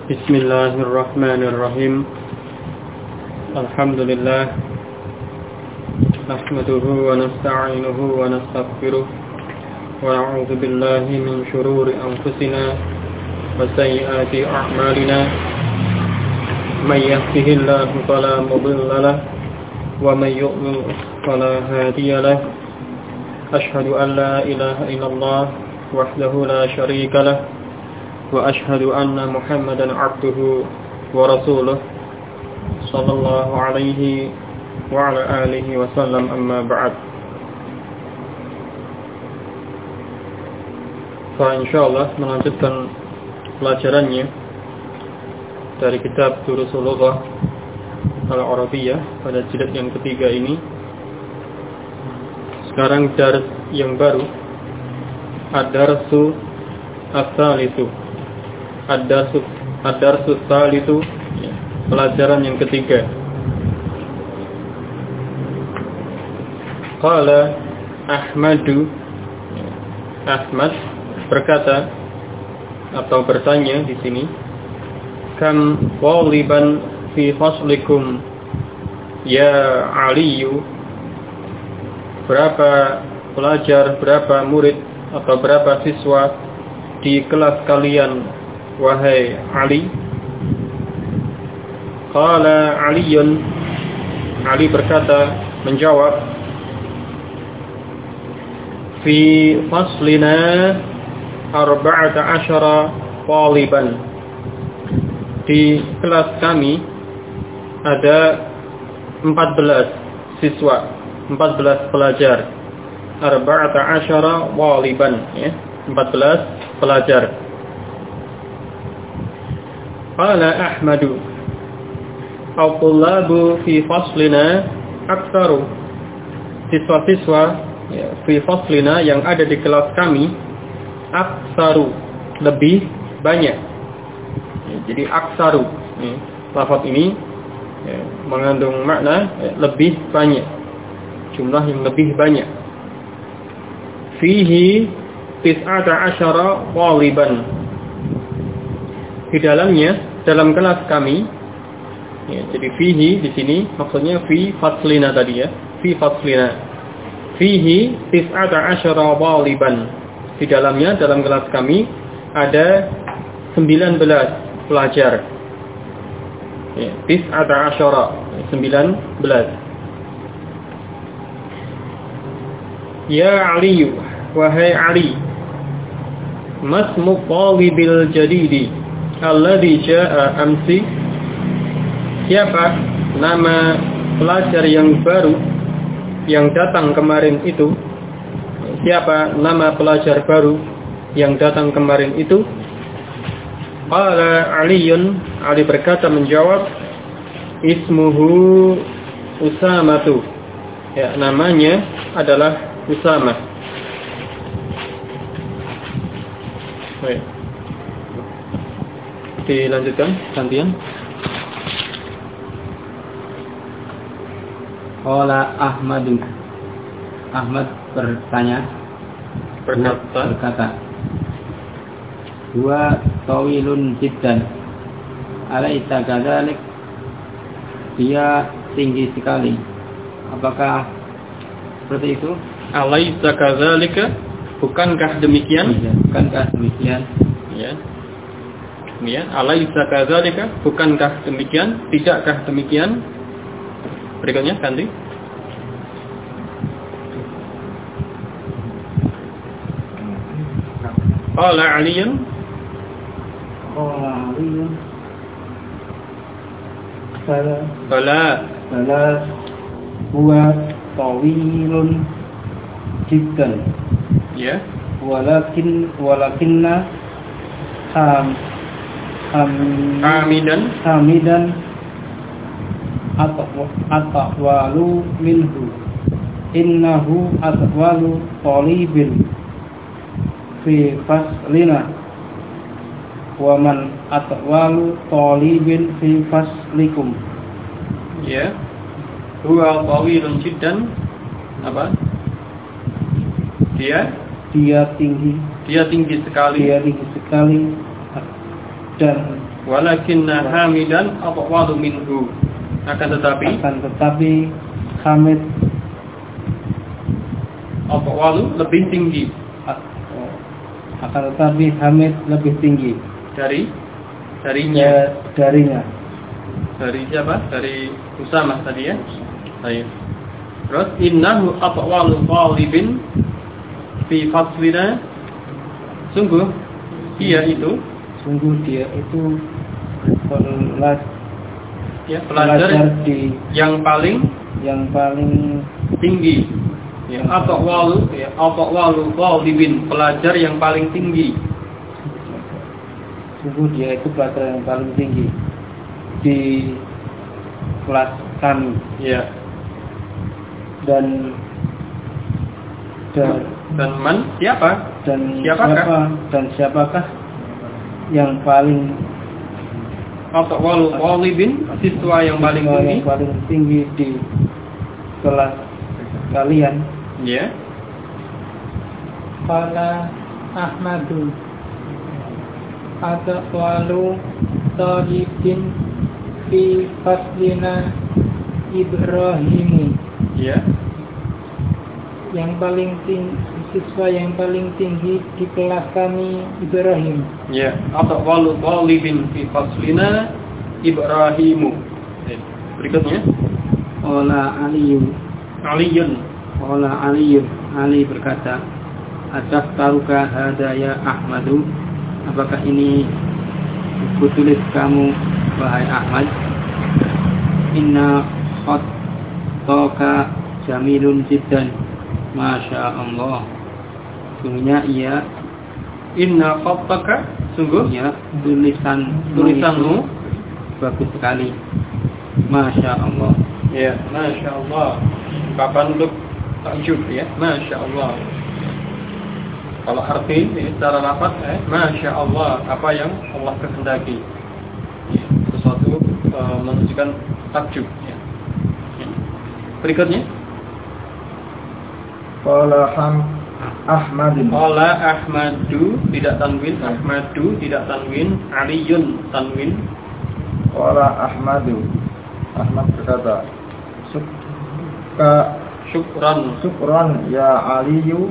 Bismillahirrahmanirrahim. Alhamdulillah. Nahmaduhu wa nasta'inuhu wa nastaghfiruh. Wa na'udzu billahi min shururi anfusina wa sayyiati a'malina. May yahdihillahu fala mudilla lahu wa may yudlil fala hadiya lahu. Ashhadu an la ilaha illallah wahdahu la syarika lahu. Wa ashhadu anna Muhammadan abduhu wa rasuluh sallallahu alaihi wa ala alihi wa sallam, amma ba'd. Insyaallah melanjutkan pelajarannya dari kitab Durusul Lughah Al-Arabiyyah pada jilid yang ketiga ini. Sekarang dars yang baru, ad-darsu ats-tsalitsu. Ad-darsu ats-tsalitsu, pelajaran yang ketiga. Qala Ahmadu, Ahmad berkata atau bertanya di sini, kam waliban fi faslikum ya Aliyu, berapa pelajar, berapa murid atau berapa siswa di kelas kalian wahai Ali? Qala Aliyun, Ali berkata, menjawab, fi faslina 14 taliban, di kelas kami ada 14 siswa, 14 pelajar. 14 taliban, ya, 14 pelajar. Qala Ahmadu, al-tullabu fi faslina aktsaru, siswa-siswa ya, fi faslina yang ada di kelas kami, aktsaru, lebih banyak ya, jadi aktsaru ya, lafaz ini ya, mengandung makna ya, lebih banyak, jumlah yang lebih banyak. Fihi 19 taliban, di dalamnya, dalam kelas kami ya, jadi fihi di sini maksudnya fi faslina tadi ya, fi faslina. Fihi 19 taliban, di dalamnya, dalam kelas kami ada 19 pelajar ya, 19. Ya Ali, wahai Ali, masmu talibil jadidi alladhi jaa amsi, siapa nama pelajar yang baru yang datang kemarin itu? Siapa nama pelajar baru yang datang kemarin itu? Qala Aliyun, Ali berkata, menjawab, ismuhu Usamatu, ya, namanya adalah Usamah. Baik, dilanjutkan gantian. Qala Ahmadu, Ahmad berkata, huwa tawilun jiddan alaisa kadzalik, dia tinggi sekali, apakah seperti itu? Alaisa kadzalika, bukankah demikian? Ya, bukankah demikian? Ya. Demikian, alaisa kadzalika, bukankah demikian? Tidakkah demikian? Berikutnya ganti. Qala Aliyun, Bala huwa tawilun jiddan, ya, walakinna hamidan atwalu minhu, innahu atwalu talibin fi faslina wa man atwalu talibin fi faslikum. Ya, huwa tawilun jiddan, apa? Dia tinggi sekali, dan Walakinna Hamidan atwalu minhu. Akan tetapi Hamid atwalu lebih tinggi. Akan tetapi Hamid lebih tinggi darinya. Dari siapa? Dari Usamah tadi ya. Baik. Terus innahu atwalu talibin fi faslina. Sungguh dia itu pelajar yang paling tinggi. Ya, atwalu talibin, pelajar yang paling tinggi. Sungguh dia itu pelajar yang paling tinggi di kelas kami. Ya. Dan siapakah yang paling atwalu talibin, siswa yang paling tinggi di kelas kalian? Ya. Qala Ahmadu atwalu talibin fi faslina Ibrahimu. Ya. Siswa yang paling tinggi di kelas kami Ibrahim. Ya, atwalu talibin fi faslina Ibrahimu. Berikutnya. Qala Aliyun. Ali berkata, "Ataftaruka hadaya Ahmadu?" Apakah ini kutulis kamu wahai Ahmad? Inna khattaka jamilun jiddan. Masya Allah. Sungguhnya inna khattaka, sungguhnya tulisanmu bagus sekali. Masya Allah. Ya, Masya Allah. Kapan untuk takjub ya? Masya Allah. Kalau arti secara lafaz, Masya Allah, apa yang Allah kehendaki. Ya, sesuatu menunjukkan takjub. Ya. Berikutnya. Qala Ahmadu tidak tanwin. Ahmadu tidak tanwin. Aliyun tanwin. Qala Ahmad berkata, Syukran ya Aliyu,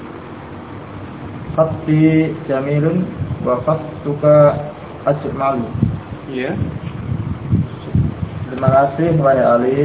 khatti jamilun wa khattuka ajmalu. Ya. Terima kasih wahai Ali.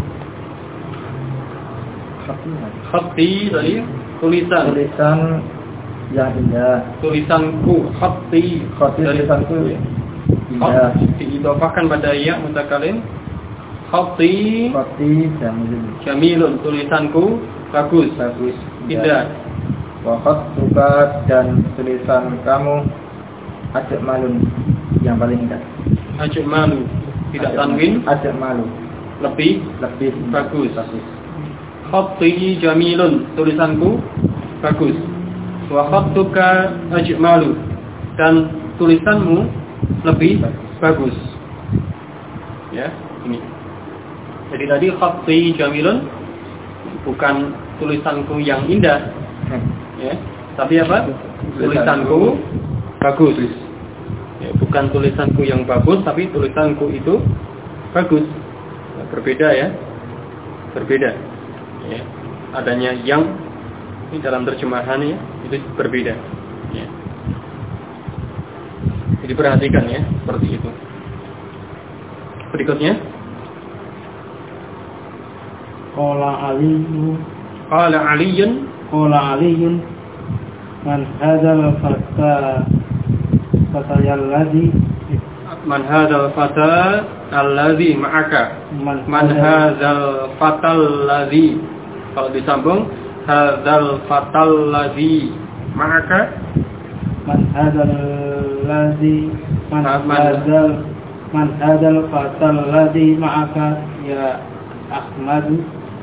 Khatti tadi tulisan yang indah. Tulisanku khatti tulisanku indah. Diidhofahkan pada ya mutakalim. Khatti jamilun, tulisanku bagus indah. Wa khattuka, dan tulisan kamu ajmalun, yang paling indah. Ajmalu tidak tanwin. Ajmalu lebih bagus. Khatti jamilun, tulisanku bagus. Wa khattuka ajmalu, dan tulisanmu lebih bagus. Ya, ini. Jadi tadi khatti jamilun bukan tulisanku yang indah. Ya, tapi apa? Tulisanku bagus. Ya, bukan tulisanku yang bagus, tapi tulisanku itu bagus. Nah, berbeda ya. Berbeda. Ya, adanya yang ini dalam terjemahan ya, itu berbeda. Ya. Jadi perhatikan ya, seperti itu. Berikutnya. Qala Aliyun man hadzal fata alladhi ma'aka. Man hadzal fatal ladzi, kalau disambung hadzal fatal ladzi ma'aka. Man hadzal fatal ladzi ma'aka ya Ahmadu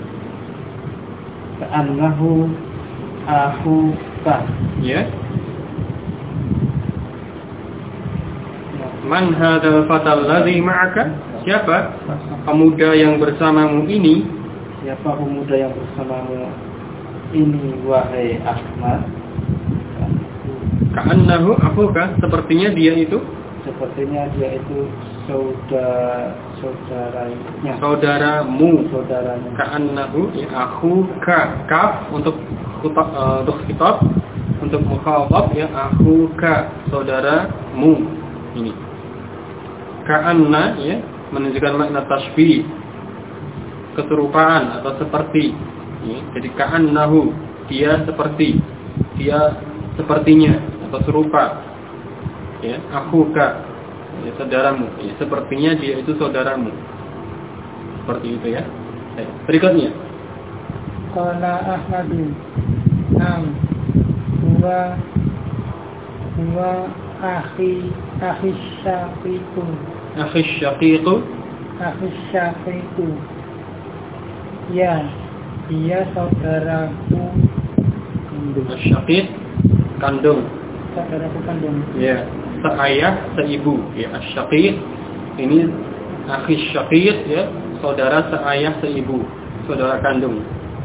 ka'annahu akhuka. Ya. Man hadzal fatal ladzi ma'aka? Siapa pemuda yang bersamamu ini? Siapa pemuda yang bersamamu ini wahai Ahmad? Ka'annahu akhuka, sepertinya dia itu sepertinya dia itu saudaranya. Saudaramu. Saudaranya. Ka'annahu ya akhuka. Kaf untuk khitab, untuk mukhatab ya akhuka, saudaramu. Ini. Ka'anna ya menunjukkan makna tasbih, keserupaan atau seperti. Ya, jadi ka'annahu dia seperti, dia sepertinya atau serupa. Ya, akhuka ya, saudaramu. Ya, sepertinya dia itu saudaramu. Seperti itu ya. Berikutnya. Qala Ahmadu. Nam. Huwa akhi syaqiqu. Akhi syaqiqu. Akhi syaqiqu. Ya, dia saudaraku kandung. Syaqiq kandung. Saudaraku kandung. Ya, seayah, seibu. Ya, syaqiq ini akhi syaqiq ya, saudara seayah, seibu, saudara kandung.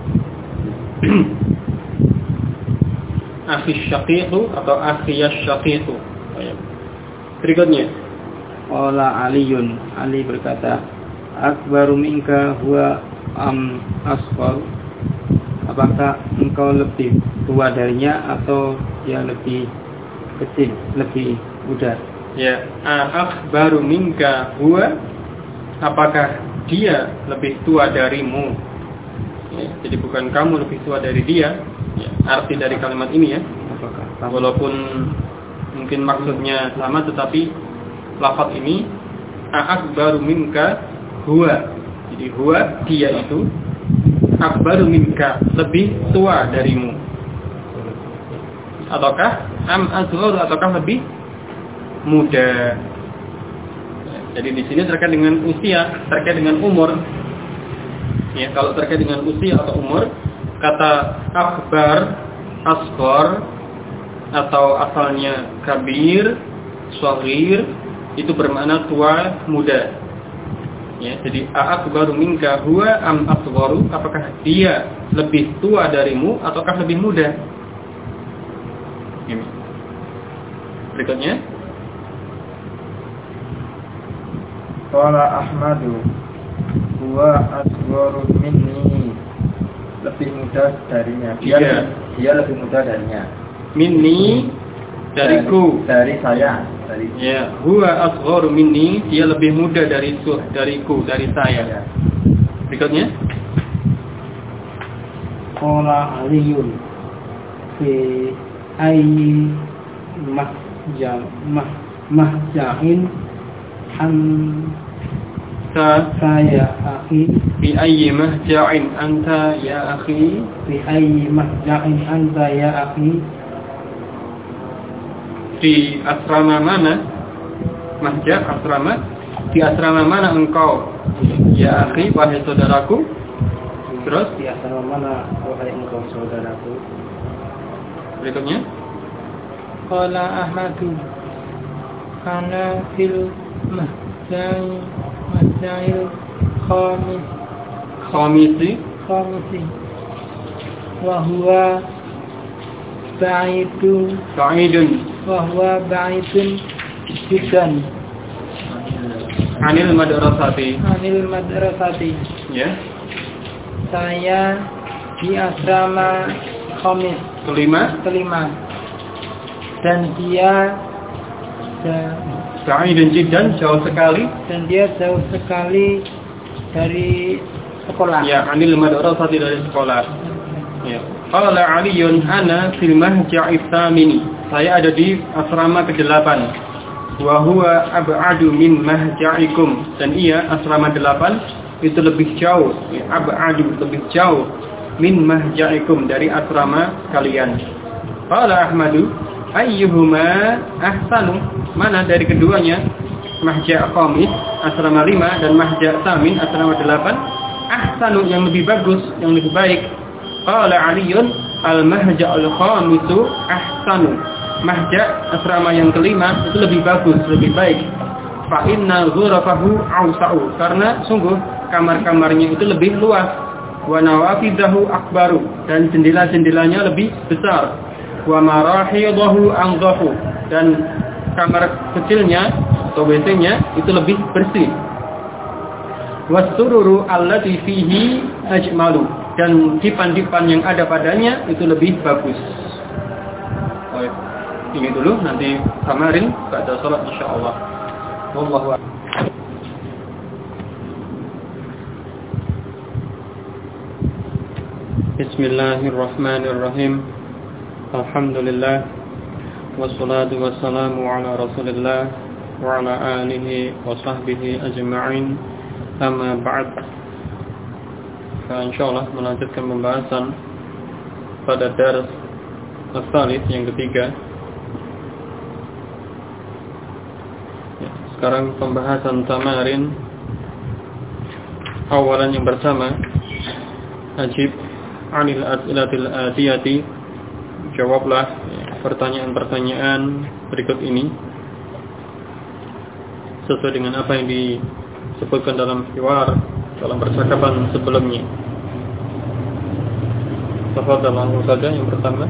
Akhi syaqiqu atau akhiyas syaqiqu. Berikutnya. Qala Aliyun. Ali berkata, akbaru minka huwa asghar. Apakah engkau lebih tua darinya atau dia lebih kecil, lebih muda? Ya, akbaru minka huwa, apakah dia lebih tua darimu? Ya, jadi bukan kamu lebih tua dari dia. Ya, arti dari kalimat ini ya. Apakah walaupun mungkin maksudnya sama, tetapi lafaz ini akbaru minka huwa. Jadi huwa dia itu, akbaru minka lebih tua darimu. Ataukah asghar, ataukah lebih muda. Jadi di sini terkait dengan usia, terkait dengan umur. Ya, kalau terkait dengan usia atau umur, kata akbar, asghar atau asalnya kabir, shaghir itu bermakna tua, muda. Ya, jadi akbaru minka huwa asgharu, apakah dia lebih tua darimu ataukah lebih muda? Ini. Berikutnya. Qala Ahmadu huwa asgharu minni, lebih muda darinya. Dia lebih muda darinya. Minni dariku, dari saya, dari ya, huwa asgharu minni, dia lebih muda dariku, dari saya. ya. Berikutnya. Qala Aliyun fi ayyi mahja'in saya akhi, Bi ayyi mahja'in anta ya akhi, fi ayyi mahja'in anta ya akhi, di asrama mana? Mahja' asrama. Di asrama mana engkau ya akhi, wahai saudaraku? Terus di asrama mana wahai engkau saudaraku? berikutnya. Qala Ahmadu. Kana fil mahja'il Khamisi. wa huwa ba'idun jiddan Anil madrasati. Ya. Saya di asrama khamis kelima dan dia Ba'idun jiddan, jauh sekali. dari sekolah. Ya, anil madrasati, dari sekolah. Ya. Qala Aliyun ana fil mahja'i tsamini. Saya ada di asrama ke-8. Wa huwa ab'adu min mahja'ikum. Dan ia asrama 8 itu lebih jauh, ya, ab'adu lebih jauh min mahja'ikum, dari asrama kalian. Qala Ahmadu ayyuhuma ahsanu, mana dari keduanya, mahja' khamis asrama 5 dan mahja' tsamin asrama 8, ahsanu yang lebih bagus, yang lebih baik. Qala Aliyun al-mahja'ul khamisu ahsanu, mahja' asrama yang kelima itu lebih bagus, lebih baik. Fa inna ghurafahu awsa'u, karena sungguh kamar-kamarnya itu lebih luas. Wa nawafidahu akbaru, dan jendela-jendelanya lebih besar. Wa marahidahu anzahu, dan kamar kecilnya atau WC-nya itu lebih bersih. Wasururu allati fihi ajmalu, dan dipan-dipan yang ada padanya itu lebih bagus. Baik. Ini dulu, nanti samarin pada salat insyaallah. Wallahu a'lam. Bismillahirrahmanirrahim. Alhamdulillah wassalatu wassalamu ala Rasulillah wa ala alihi wa sahbihi ajma'in. Amma ba'd. Insyaallah melanjutkan pembahasan pada dars as-salis yang ketiga. Sekarang pembahasan tamarin. Awalan yang pertama, ajib 'anil as'ilatil atiyati, jawablah pertanyaan-pertanyaan berikut ini sesuai dengan apa yang disebutkan dalam hiwar, dalam percakapan sebelumnya. Tafadhal, langsung saja yang pertama.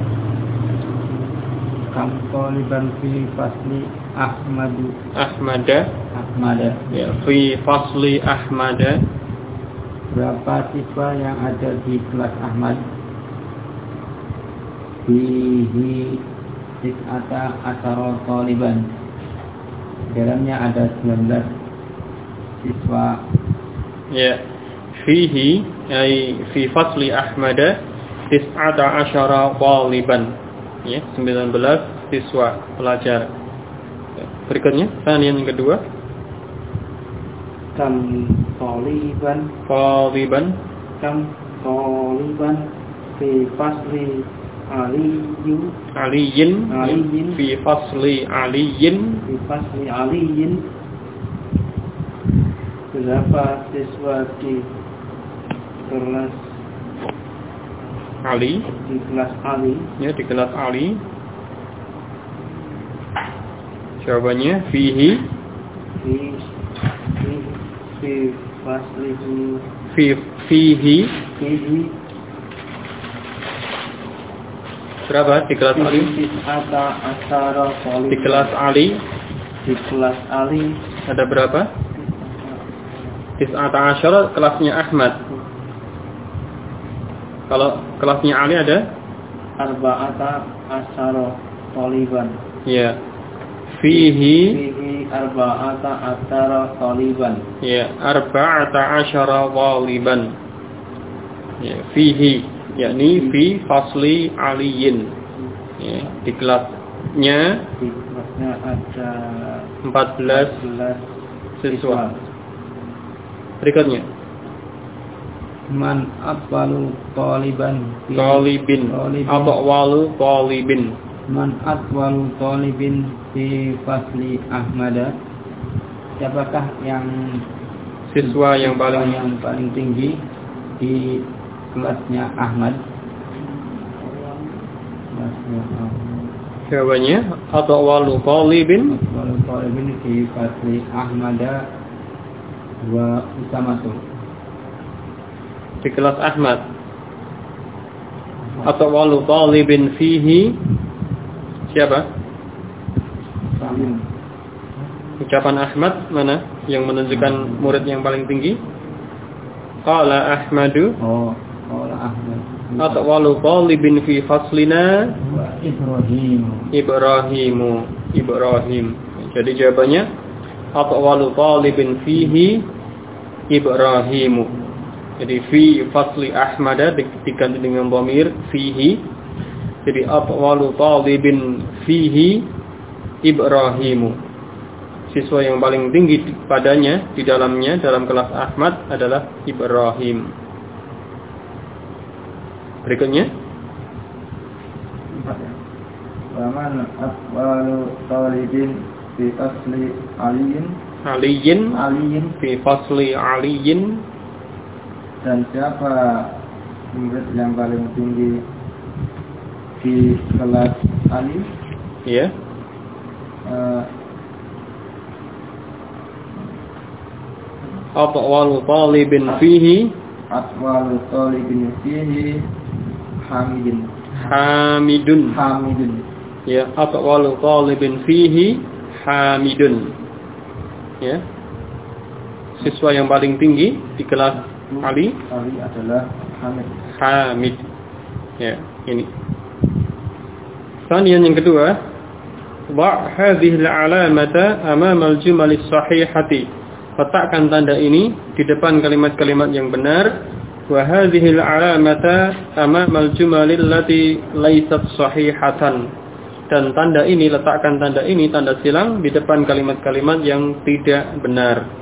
Kam taliban fi fasli Ahmada. Ya, fi fasli Ahmada. Berapa siswa yang ada di kelas Ahmad? Fihi tis'ata asyara taliban. Dalamnya ada 19 siswa. Ya, fihi ay fi fasli Ahmada tis'ata asyara taliban. Ya, 19 siswa pelajar. Berikutnya, yang kedua. Kam taliban kam taliban fi fasli aliyin fi fasli aliyin. Berapa siswa di kelas Ali? Di kelas Ali. Ya, di kelas Ali. Jawabannya fihi fihi berapa di kelas Ali? Di kelas Ali. Di kelas Ali ada berapa? Tis'ata asyara kelasnya Ahmad. Kalau kelasnya Ali ada? Arba'ata asyara taliban. Ya. Fihi arba'ata asyara taliban. Ya, arba'ata asyara taliban. Ya, fihi yakni fi fasli aliyin. Ya, di kelasnya ada 14 siswa. Berikutnya. Man atwalu talibin atau walu talibin. Man atwalu talibin fi fasli Ahmada. Siapakah yang siswa yang paling tinggi di kelasnya Ahmad? Jawabannya atwalu talibin fi fasli Ahmada wa usamatu. Di kelas Ahmad. Atwalu talibin fihi siapa? Ucapan Ahmad mana yang menunjukkan murid yang paling tinggi? Qala Ahmadu. Qala Ahmad. Atwalu talibin fi faslina Ibrahim. Jadi jawabannya atwalu talibin fihi Ibrahimu. Jadi fi fasli Ahmada diganti dengan dhamir fihi. Jadi atwalu talibin fihi Ibrahimu. Siswa yang paling tinggi padanya di dalamnya dalam kelas Ahmad adalah Ibrahim. Berikutnya. Waman atwalu talibin fi fasli Aliyin fi fasli Aliyin. Dan siapa murid yang paling tinggi di kelas Ali? Ya. Atwalu talibin fihi Hamidun. Ya, atwalu talibin fihi Hamidun. ya. Siswa yang paling tinggi di kelas Ali adalah Hamid. Ya, ini. Kemudian yang kedua, wa hadhihi al-alamata amama al-jumal as-sahihati. Letakkan tanda ini di depan kalimat-kalimat yang benar. Wa hadhihi al-alamata amama al-jumal allati laysat sahihatan. Dan tanda ini, letakkan tanda ini, tanda silang di depan kalimat-kalimat yang tidak benar.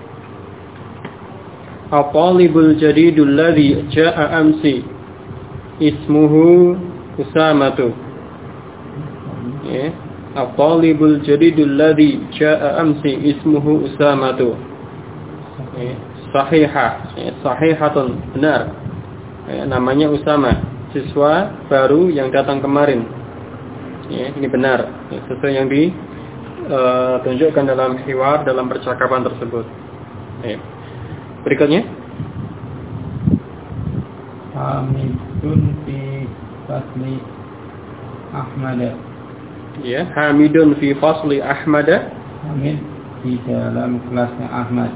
At-talibul jadidul ladzi jaa'a amsi ismuhu Usamatu. Ya, at-talibul jadidul ladzi jaa'a amsi ismuhu Usamatu. Ya, sahihah, ya, sahihatun, benar. Ya, namanya Usama, siswa baru yang datang kemarin. Ya, ini benar, ya, sesuai yang ditunjukkan dalam hiwar, dalam percakapan tersebut. Ya. Berikutnya, Hamidun fi fasli Ahmad. Ya, Hamidun fi fasli Ahmad. Hamid di dalam kelasnya Ahmad.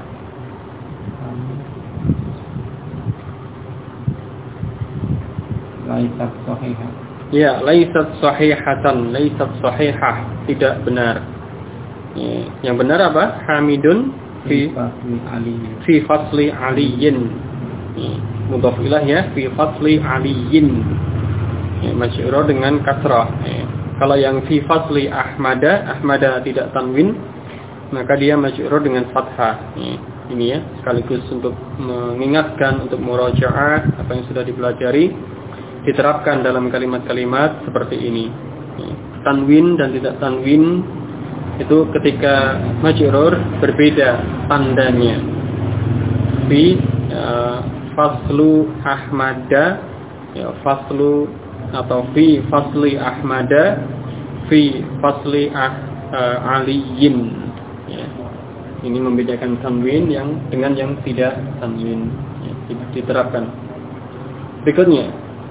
Laisat sahihah. Ya, laisat sahihatan, laisat sahihah, tidak benar. Ya, yang benar apa? Hamidun fi fasli aliyin. Mudhaf ilah ya, fi fasli aliyin. Ya, masyhur dengan kasrah. Ya. Kalau yang fi fasli Ahmada tidak tanwin, maka dia masyhur dengan fathah. Ya. Ini ya, sekaligus untuk mengingatkan, untuk murajaah apa yang sudah dipelajari, diterapkan dalam kalimat-kalimat seperti ini. Ya. Tanwin dan tidak tanwin itu ketika majrur berbeda tandanya. Fi faslu Ahmada, ya, faslu atau fi fasli Ahmada, fi fasli aliyin. Ya. Ini membedakan tanwin yang dengan yang tidak tanwin, ya, diterapkan. Berikutnya,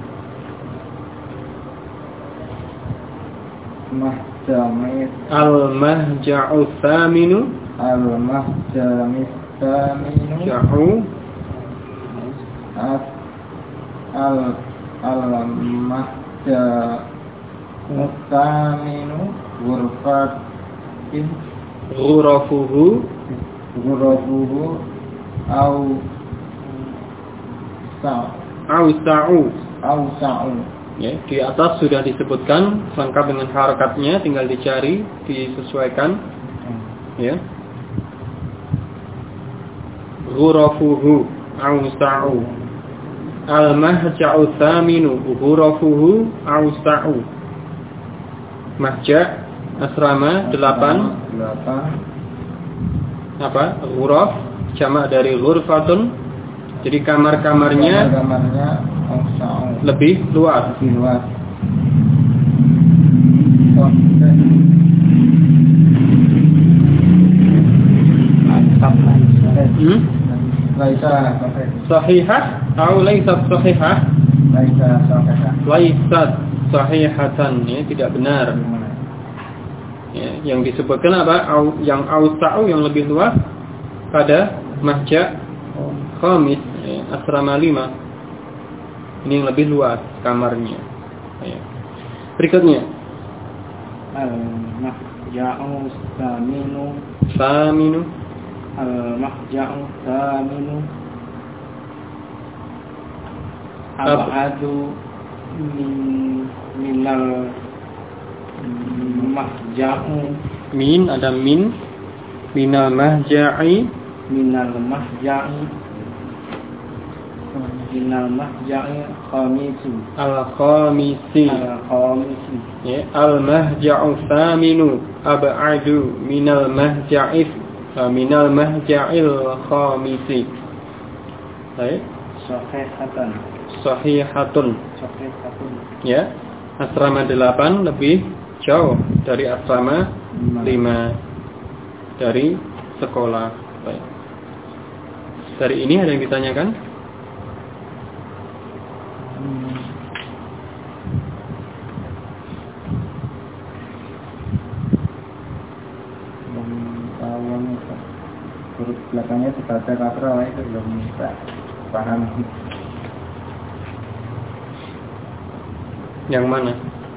Al-mahja'u thaminu. Al-mahja'u thaminu. Ja'u. Al-mahja'u thaminu. Ghurfatin. Ghurafuhu. Au-sa'u. Ya, di atas sudah disebutkan lengkap dengan harakatnya, tinggal dicari, disesuaikan. Ya. Ghurafuhu au-sa'u. Al-mahja'u thaminu ghurafuhu au-sa'u. Mahja' asrama 8. Apa? Ghuraf jamak dari ghurfatun. Jadi kamar-kamarnya lebih luas. Sahihah atau laisat sahihah? Laisat sahihatan, ya, tidak benar. Ya, yang disebutkan apa? Yang ausa'u, yang lebih luas pada mahja' khamis, ya, asrama 5. Ini yang lebih luas kamarnya. Ya. Berikutnya, al-mahja'u saminu. Al-mahja'u saminu ab'adu minal mahja'u. Min, ada min. Minal mahja'i. Minal mahja'i khamisi. Al-khamisi. Ya, al-mahja'u thaminu ab'adu minal mahja'il khamisi. Baik. Sahihatun. Ya, asrama 8 lebih jauh dari asrama 5 dari sekolah. Baik. Dari ini ada yang ditanyakan? belakangnya dibaca kasrah itu belum bisa paham. Yang mana?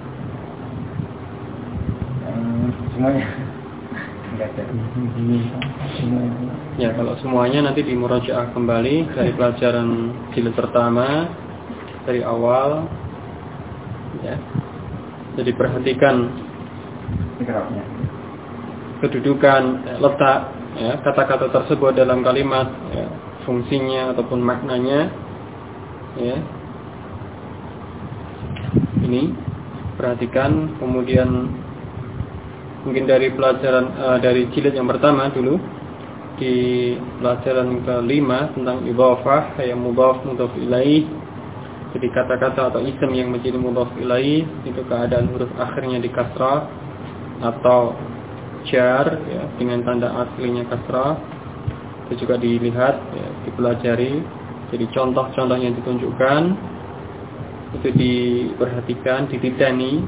Semuanya. Enggak ada. Ya, kalau semuanya nanti dimurajaah kembali dari pelajaran jilid pertama dari awal. Ya. Jadi perhatikan kedudukan, letak ya, kata-kata tersebut dalam kalimat, ya, fungsinya ataupun maknanya. Ya. Ini perhatikan, kemudian mungkin dari pelajaran dari jilid yang pertama dulu, di pelajaran kelima tentang idhofah, kayak mudhaf mudhaf ilaih. Jadi kata-kata atau isim yang menjadi mudhaf ilaih itu keadaan huruf akhirnya di kasrah atau jar ya, dengan tanda aslinya kasrah. Itu juga dilihat ya, dipelajari. Jadi contoh-contoh yang ditunjukkan itu diperhatikan, dititeni.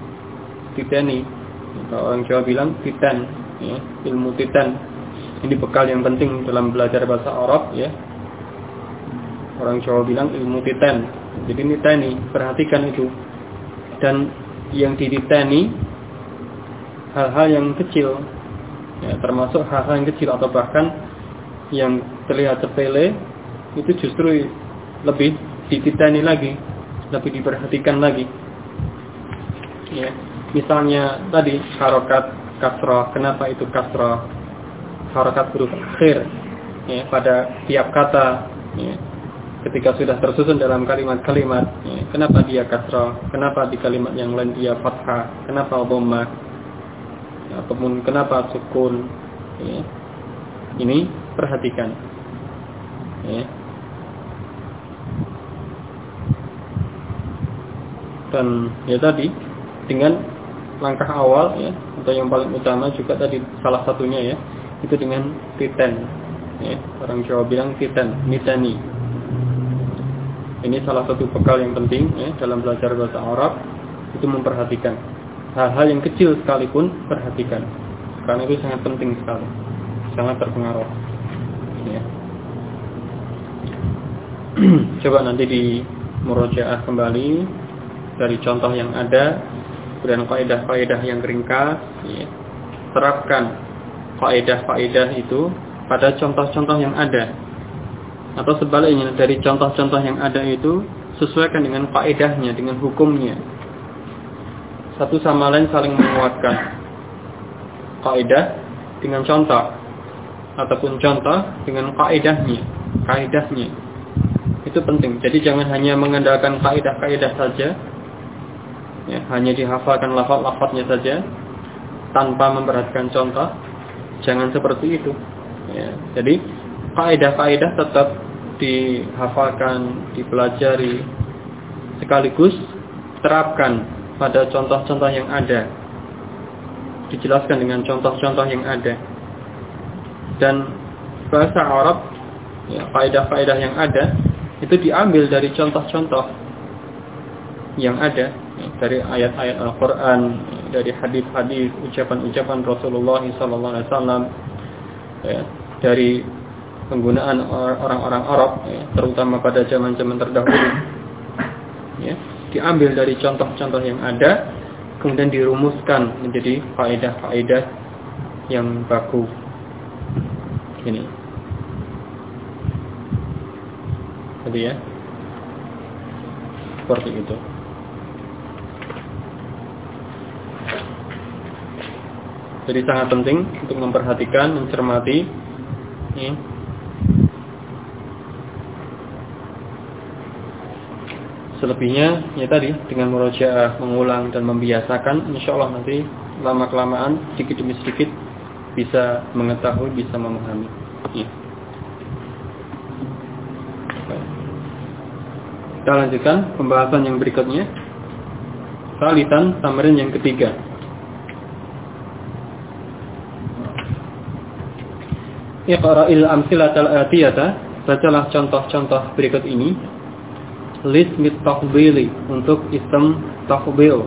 Kalau orang Jawa bilang titan ya, ilmu titan. Ini bekal yang penting dalam belajar bahasa Arab ya. Orang Jawa bilang ilmu titan. Jadi niteni, perhatikan itu. Dan yang dititeni hal-hal yang kecil ya, termasuk hal-hal yang kecil atau bahkan yang terlihat sepele itu justru lebih dititeni lagi, lebih diperhatikan lagi ya. Misalnya tadi harokat kasrah, kenapa itu kasrah? Harokat huruf akhir ya, pada tiap kata ya. Ketika sudah tersusun dalam kalimat-kalimat ya, kenapa dia kasrah? Kenapa di kalimat yang lain dia fathah? Kenapa dhammah? Ataupun kenapa sukun ya. Ini perhatikan ya. Dan ya tadi dengan langkah awal ya, atau yang paling utama juga tadi salah satunya ya, itu dengan titan ya. Orang Jawa bilang titan, nitani. Ini salah satu bekal yang penting ya, dalam belajar bahasa Arab, itu memperhatikan hal-hal yang kecil sekalipun, perhatikan, karena itu sangat penting sekali, sangat terpengaruh ya. Coba nanti di murojaah kembali dari contoh yang ada, kemudian kaidah-kaidah yang ringkas ya. Terapkan kaidah-kaidah itu pada contoh-contoh yang ada, atau sebaliknya dari contoh-contoh yang ada itu sesuaikan dengan kaidahnya, dengan hukumnya. Satu sama lain saling menguatkan. Kaidah dengan contoh, ataupun contoh dengan kaidahnya. Itu penting. Jadi jangan hanya mengandalkan kaidah-kaidah saja ya, hanya dihafalkan lafaz-lafaznya saja tanpa memperhatikan contoh. Jangan seperti itu ya. Jadi kaidah-kaidah tetap dihafalkan, dipelajari, sekaligus terapkan pada contoh-contoh yang ada, dijelaskan dengan contoh-contoh yang ada. Dan bahasa Arab ya, kaidah-kaidah yang ada itu diambil dari contoh-contoh yang ada ya, dari ayat-ayat Al-Quran, dari hadis-hadis, ucapan-ucapan Rasulullah SAW ya, dari penggunaan orang-orang Arab ya, terutama pada zaman-zaman terdahulu ya, diambil dari contoh-contoh yang ada, kemudian dirumuskan menjadi kaidah-kaidah yang baku ini. Jadi ya, seperti itu. Jadi sangat penting untuk memperhatikan, mencermati ya. Selebihnya ya tadi dengan murojaah, mengulang dan membiasakan, insyaallah nanti lama-kelamaan sedikit demi sedikit bisa mengetahui, bisa memahami ya. Kita lanjutkan pembahasan yang berikutnya. Salisan, tamarin yang ketiga. Iqra'il amsilatal atiyata, bacalah contoh-contoh berikut ini. Lismit tafdhili, untuk ism tafdhil.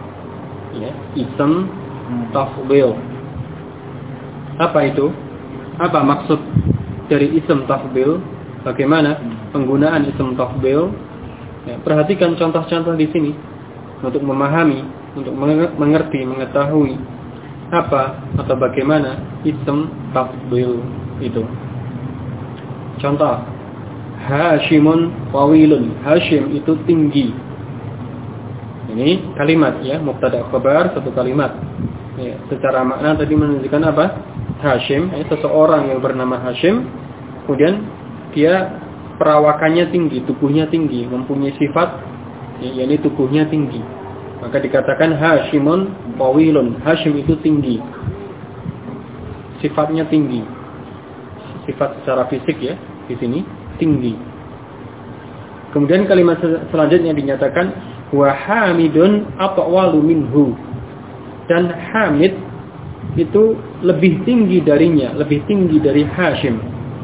Ya, ism tafdhil. Apa itu? apa maksud dari ism tafdhil? Bagaimana penggunaan ism tafdhil? Ya, perhatikan contoh-contoh di sini untuk memahami, untuk mengerti, mengetahui apa atau bagaimana ism tafdhil itu. Contoh, Hashimun tawilun. Hashim itu tinggi. Ini kalimat ya, mubtada khabar, satu kalimat. Ya, secara makna tadi menunjukkan apa? Hashim, seseorang yang bernama Hashim, kemudian dia perawakannya tinggi, tubuhnya tinggi, mempunyai sifat yakni tubuhnya tinggi. Maka dikatakan Hashimun tawilun. Hashim itu tinggi. Sifatnya tinggi. Sifat secara fisik ya, di sini tinggi. Kemudian kalimat selanjutnya dinyatakan wa hamidun atwalu minhu. Dan Hamid itu lebih tinggi darinya, lebih tinggi dari Hashim.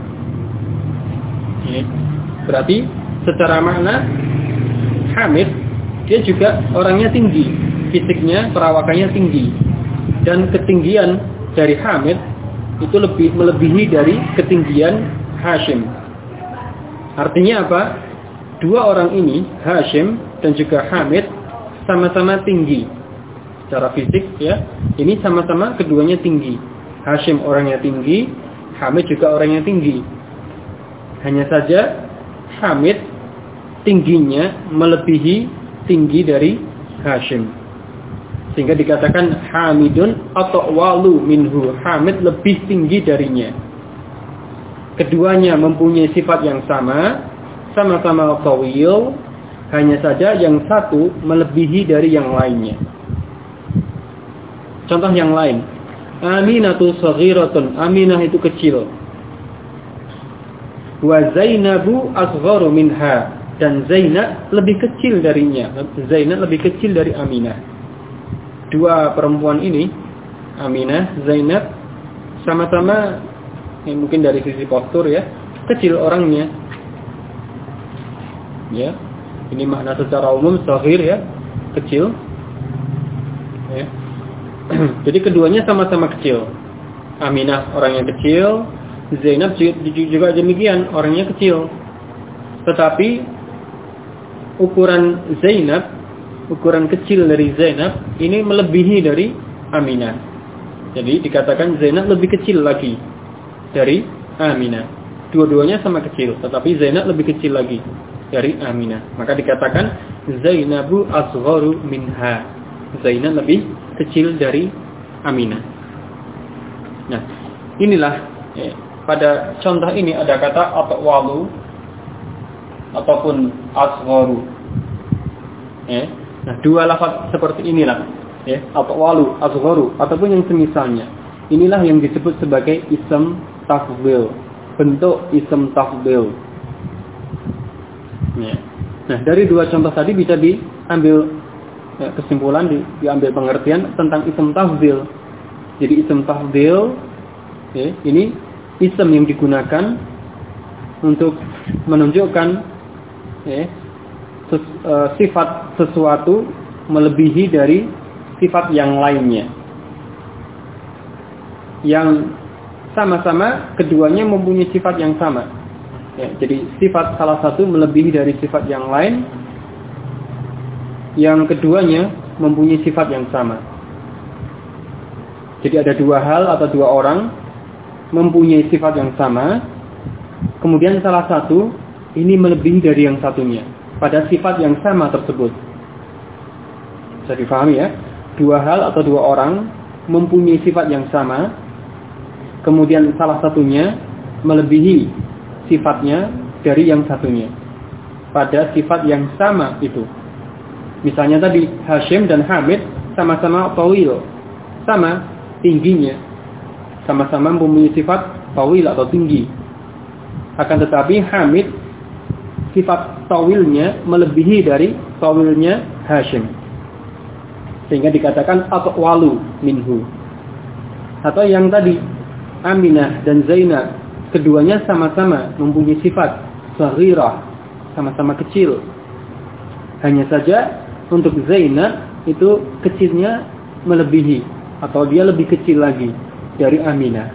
Ya. Berarti secara makna Hamid dia juga orangnya tinggi, fisiknya, perawakannya tinggi. Dan ketinggian dari Hamid itu lebih melebihi dari ketinggian Hashim. Artinya apa? Dua orang ini, Hashim dan juga Hamid, sama-sama tinggi secara fisik ya. Ini sama-sama keduanya tinggi. Hashim orangnya tinggi, Hamid juga orangnya tinggi. Hanya saja Hamid tingginya melebihi tinggi dari Hashim. Sehingga dikatakan Hamidun atwalu minhu. Hamid lebih tinggi darinya. Keduanya mempunyai sifat yang sama, sama-sama tawil, hanya saja yang satu melebihi dari yang lainnya. Contoh yang lain, Aminatu saghiratun. Aminah itu kecil. Wa Zainabu asgharu minha. Dan Zainab lebih kecil darinya. Zainab lebih kecil dari Aminah. Dua perempuan ini, Aminah, Zainab, sama-sama mungkin dari sisi postur ya, kecil orangnya. Ya. Ini makna secara umum saghir ya, kecil. Ya. Jadi keduanya sama-sama kecil. Aminah orangnya kecil, Zainab juga demikian, orangnya kecil. Tetapi ukuran Zainab, ukuran kecil dari Zainab ini melebihi dari Aminah. Jadi dikatakan Zainab lebih kecil lagi dari Aminah. Dua-duanya sama kecil, tetapi Zainab lebih kecil lagi dari Aminah. Maka dikatakan Zainabu asgharu minha. Zainab lebih kecil dari Aminah. Nah, inilah ya, pada contoh ini ada kata atwalu ataupun asgharu. Ya. Nah, dua lafaz seperti inilah ya, atwalu, asgharu ataupun yang semisalnya. Inilah yang disebut sebagai ism tafdhil, bentuk ism tafdhil. Ya. Nah, dari dua contoh tadi bisa diambil kesimpulan, diambil pengertian tentang ism tafdhil. Jadi ism tafdhil ya, ini ism yang digunakan untuk menunjukkan ya, sifat sesuatu melebihi dari sifat yang lainnya, yang sama-sama keduanya mempunyai sifat yang sama ya, jadi sifat salah satu melebihi dari sifat yang lain, yang keduanya mempunyai sifat yang sama. Jadi ada dua hal atau dua orang mempunyai sifat yang sama, kemudian salah satu ini melebihi dari yang satunya pada sifat yang sama tersebut. Bisa difahami ya? Dua hal atau dua orang mempunyai sifat yang sama, kemudian salah satunya melebihi sifatnya dari yang satunya pada sifat yang sama itu. Misalnya tadi Hashim dan Hamid sama-sama tawil, sama tingginya, sama-sama mempunyai sifat tawil atau tinggi. Akan tetapi Hamid sifat tawilnya melebihi dari tawilnya Hashim, sehingga dikatakan atwalu minhu. Atau yang tadi Aminah dan Zainab, keduanya sama-sama mempunyai sifat saghirah, sama-sama kecil. Hanya saja untuk Zainab itu kecilnya melebihi, atau dia lebih kecil lagi dari Aminah.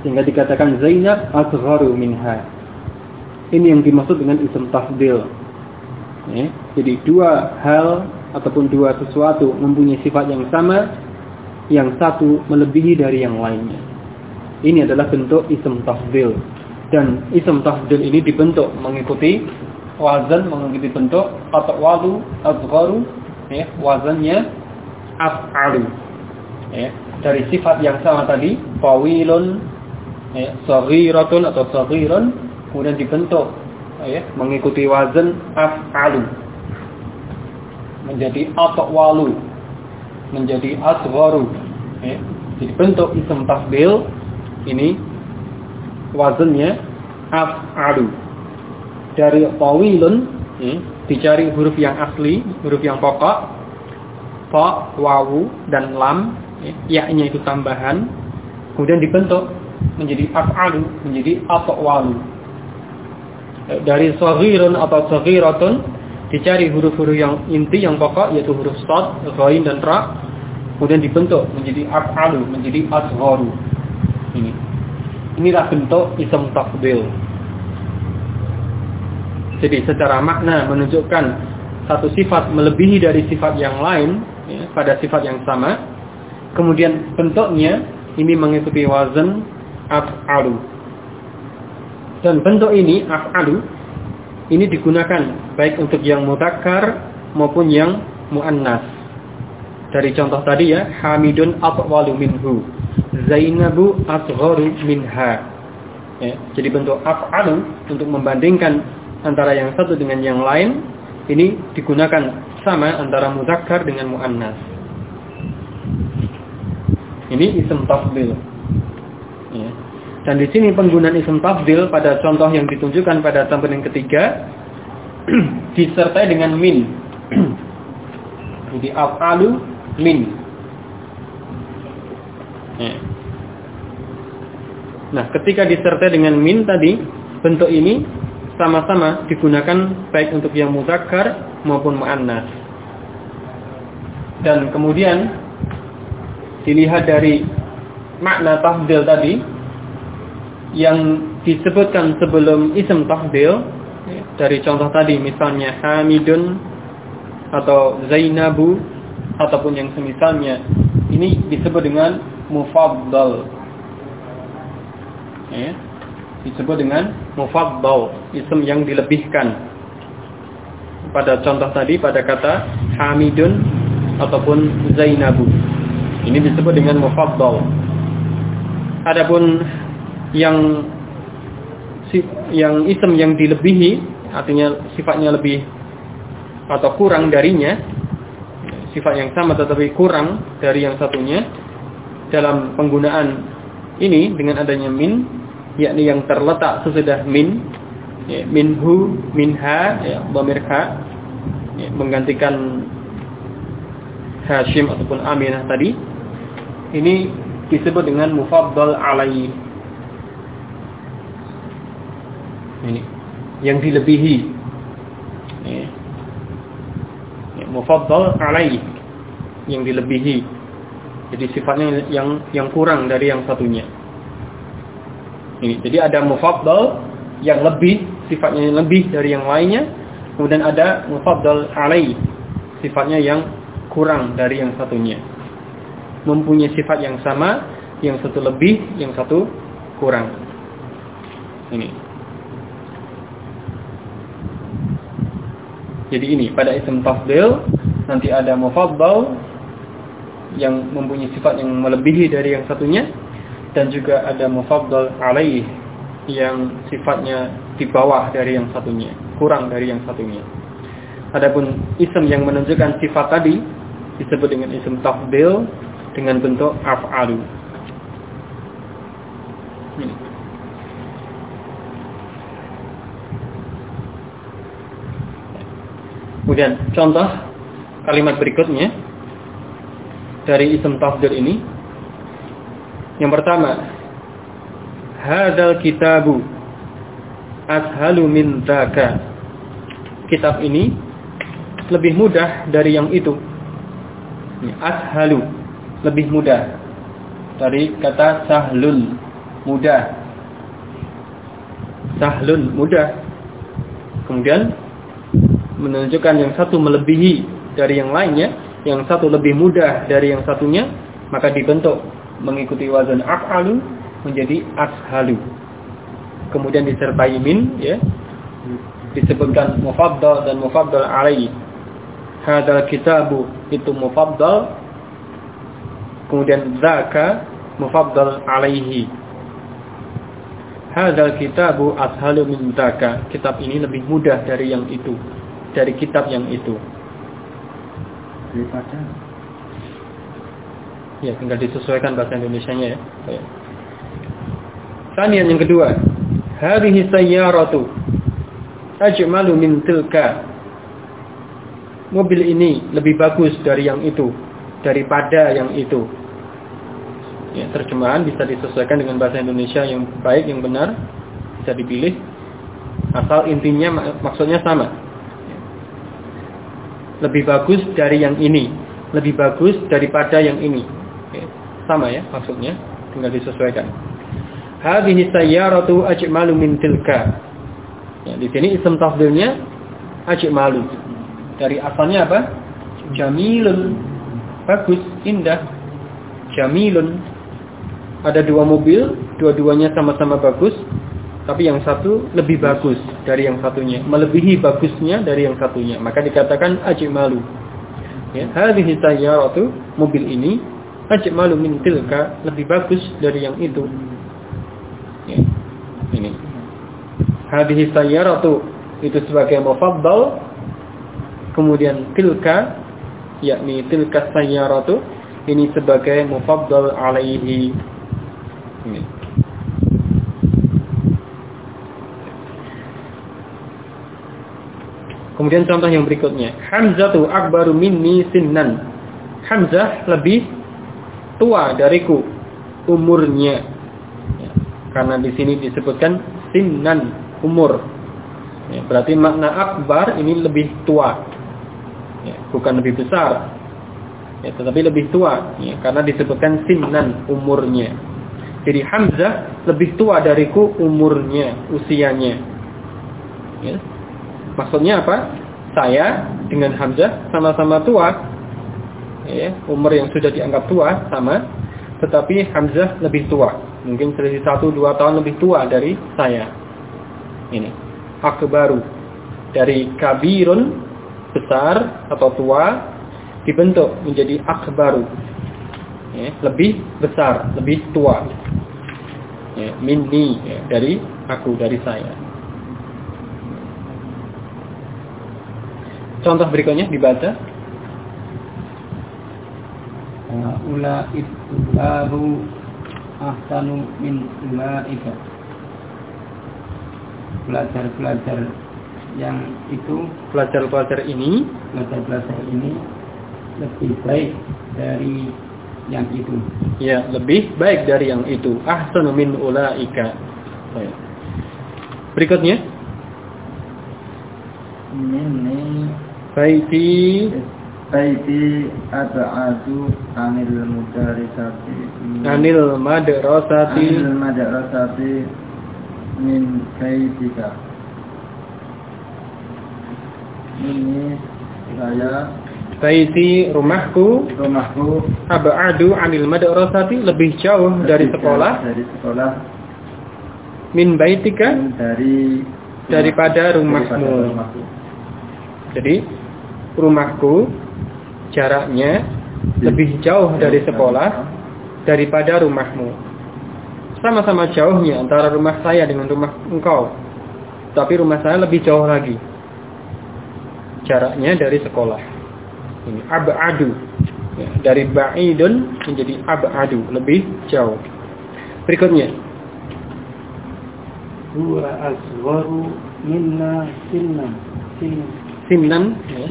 sehingga dikatakan Zainab asgharu minha. Ini yang dimaksud dengan ism tafdil. Ya, jadi dua hal ataupun dua sesuatu mempunyai sifat yang sama, yang satu melebihi dari yang lainnya. Ini adalah bentuk ism tafdil. Dan ism tafdil ini dibentuk mengikuti wazan, mengikuti bentuk atwalu, azgharu, ya, wazannya af'alu. Ya, dari sifat yang sama tadi, tawilun, ya, saghiratun atau saghirun, kemudian dibentuk ya, mengikuti wazan af'alu menjadi atwalu, menjadi asgharu. Ya, jadi bentuk ism tafdil ini wazannya af'alu. Dari tawilun ya, dicari huruf yang asli, huruf yang pokok, fa, wawu dan lam, ya, ya-nya itu tambahan, kemudian dibentuk menjadi af'alu, menjadi atwalu. Dari saghirun atau saghiratun dicari huruf-huruf yang inti, yang pokok, yaitu huruf shad, ghain dan ra, kemudian dibentuk menjadi af'alu, menjadi asgharu. Inilah bentuk ism tafdil. Jadi secara makna menunjukkan satu sifat melebihi dari sifat yang lain ya, pada sifat yang sama. Kemudian bentuknya ini mengikuti wazan af'alu. Dan bentuk ini af'alu ini digunakan baik untuk yang mudzakkar maupun yang muannas. Dari contoh tadi ya, Hamidun atwalu minhu, Zainabu asgharu minha. Ya, jadi bentuk af'alu untuk membandingkan antara yang satu dengan yang lain ini digunakan sama antara mudzakkar dengan muannas. Ini ism tafdil. Ya. Dan di sini penggunaan ism tafdil pada contoh yang ditunjukkan pada tampilan ketiga disertai dengan min. Jadi af'alu min. Ya. Nah, ketika disertai dengan min tadi, bentuk ini sama-sama digunakan baik untuk yang mudzakkar maupun muannas. Dan kemudian dilihat dari makna tafdil tadi yang disebutkan sebelum ism tafdil, dari contoh tadi misalnya Hamidun atau Zainabu ataupun yang semisalnya, ini disebut dengan mufaddal. Ya, disebut dengan mufaddal, ism yang dilebihkan. Pada contoh tadi pada kata Hamidun ataupun Zainabu, ini disebut dengan mufaddal. Adapun yang ism yang dilebihi, artinya sifatnya lebih atau kurang darinya, sifat yang sama tetapi kurang dari yang satunya, dalam penggunaan ini dengan adanya min, yakni yang terletak sesudah min, ya, minhu, minha, ya, dhamir ha, ya, menggantikan Hashim ataupun Aminah tadi, ini disebut dengan mufaddal alaihi. Ini yang dilebihi, ya, ya, mufaddal alaihi, yang dilebihi. Jadi sifatnya yang kurang dari yang satunya. Ini, jadi ada mufaddal yang lebih, sifatnya yang lebih dari yang lainnya. Kemudian ada mufaddal alaihi, sifatnya yang kurang dari yang satunya. Mempunyai sifat yang sama, yang satu lebih, yang satu kurang. Ini. Jadi ini pada ism tafdil nanti ada mufaddal yang mempunyai sifat yang melebihi dari yang satunya, dan juga ada mufaddal alaih yang sifatnya di bawah dari yang satunya, kurang dari yang satunya. Adapun ism yang menunjukkan sifat tadi disebut dengan ism tafdil dengan bentuk af'alu. Kemudian contoh kalimat berikutnya dari ism tafdil ini. Yang pertama, hadzal kitabu ashalu min dzaka. Kitab ini lebih mudah dari yang itu. Ashalu, lebih mudah dari kata sahlul. mudah. Sahlun, mudah. Kemudian menunjukkan yang satu melebihi dari yang lainnya, yang satu lebih mudah dari yang satunya, maka dibentuk mengikuti wazan af'alu menjadi ashalu. Kemudian disertai min, ya, disebutkan mufaddal dan mufaddal alaihi. Hadzal kitabu itu mufaddal, kemudian dzaka mufaddal alaihi. Hadzal kitabu ashalu min dzaka. Kitab ini lebih mudah dari yang itu, dari kitab yang itu. Daripada Ya, tinggal disesuaikan bahasa Indonesianya, ya. Kemudian yang kedua, hadhihi sayyaratu ajmalu min tilka. Mobil ini lebih bagus dari yang itu, daripada yang itu. Ya, terjemahan bisa disesuaikan dengan bahasa Indonesia yang baik, yang benar, bisa dipilih. Asal intinya maksudnya sama. Lebih bagus dari yang ini, lebih bagus daripada yang ini. Ya, sama ya maksudnya, tinggal disesuaikan. Hadhihi sayyaratu ajmalu min tilka. Ya, di sini isim tafdilnya ajmalu. Dari asalnya apa? Jamilun. Bagus, indah. Jamilun. Ada dua mobil, dua-duanya sama-sama bagus, tapi yang satu lebih bagus dari yang satunya, melebihi bagusnya dari yang satunya. Maka dikatakan ajmalu. Ya, hadhihi sayyaratu, mobil ini ajmalu min tilka, lebih bagus dari yang itu. Ya, ini. Hadhihi sayyaratu itu sebagai mufaddal, kemudian tilka, yakni tilka sayyaratu ini sebagai mufaddal alaihi. Ini. Kemudian contoh yang berikutnya, Hamzatu akbaru minni sinnan. Hamzah lebih tua dariku umurnya. Ya, karena di sini disebutkan sinnan, umur. Ya, berarti makna akbar ini lebih tua. Ya, bukan lebih besar. Ya, tetapi lebih tua, ya, karena disebutkan sinnan, umurnya. Jadi Hamzah lebih tua dariku umurnya, usianya. Ya. Maksudnya apa? Saya dengan Hamzah sama-sama tua. Ya, umur yang sudah dianggap tua sama, tetapi Hamzah lebih tua. Mungkin selisih 1-2 tahun lebih tua dari saya. Ini akbaru. Dari kabirun, besar atau tua, dibentuk menjadi akbaru. Ya, lebih besar, lebih tua. Ya, minni, ya, dari aku, dari saya. Contoh berikutnya dibaca. Ulaitu baru ahsanu min ulaika. Pelajar-pelajar yang itu, Pelajar-pelajar ini lebih baik dari yang itu. Ya, lebih baik dari yang itu. Ahsanu min ulaika. Berikutnya. ini Baiti ata'adu anil mudarisati anil madrasati min baitika. Ini saya, baiti rumahku ab'adu anil madrasati, lebih jauh dari sekolah. Min baitika, daripada rumahmu. Jadi rumahku jaraknya lebih jauh dari sekolah daripada rumahmu. Sama-sama jauhnya antara rumah saya dengan rumah engkau, tapi rumah saya lebih jauh lagi jaraknya dari sekolah. Ini ab'adu, ya, dari ba'idun menjadi ab'adu, lebih jauh. Berikutnya, Huwa asgharu minna sinnan. Sinnan, ya.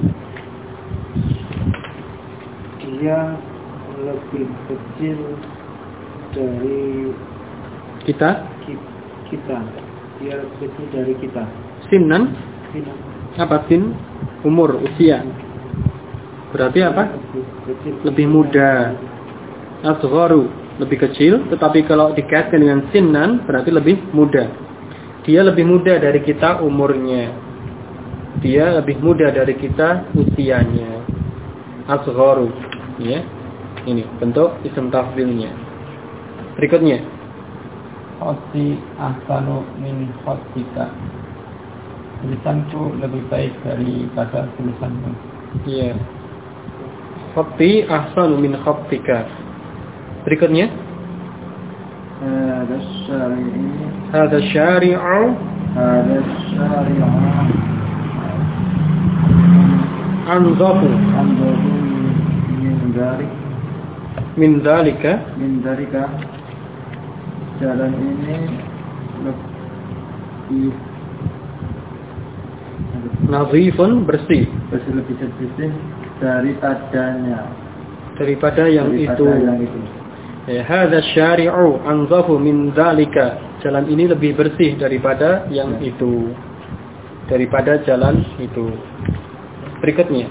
Dia lebih kecil dari kita. Dia lebih kecil dari kita. Sinnan, apa sin? Umur, usia. Berarti apa? Lebih muda. Asgharu, lebih kecil, tetapi kalau dikaitkan dengan sinnan berarti lebih muda. Dia lebih muda dari kita umurnya. Dia lebih muda dari kita usianya. Asgharu, ya. Ini bentuk isim tafdilnya. Berikutnya. Khoti ahsanu min khotika. Tulisanku lebih baik daripada tulisanmu. Iya. Khoti ahsanu min khotika. Berikutnya. Hada syari'u anzafu min dzalika jalan ini lebih nazifun, bersih lebih bersih daripada yang itu. Ya, hadza syari'u anzafu min dzalika. Jalan ini lebih bersih daripada yang itu. Daripada jalan itu. Berikutnya.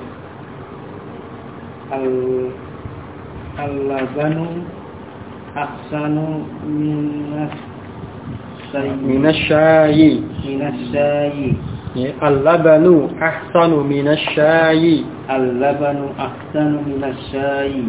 Al-labanu ahsanu minasyayi. Ya, al-labanu ahsanu minasyayi. Al-labanu ahsanu minasyayi.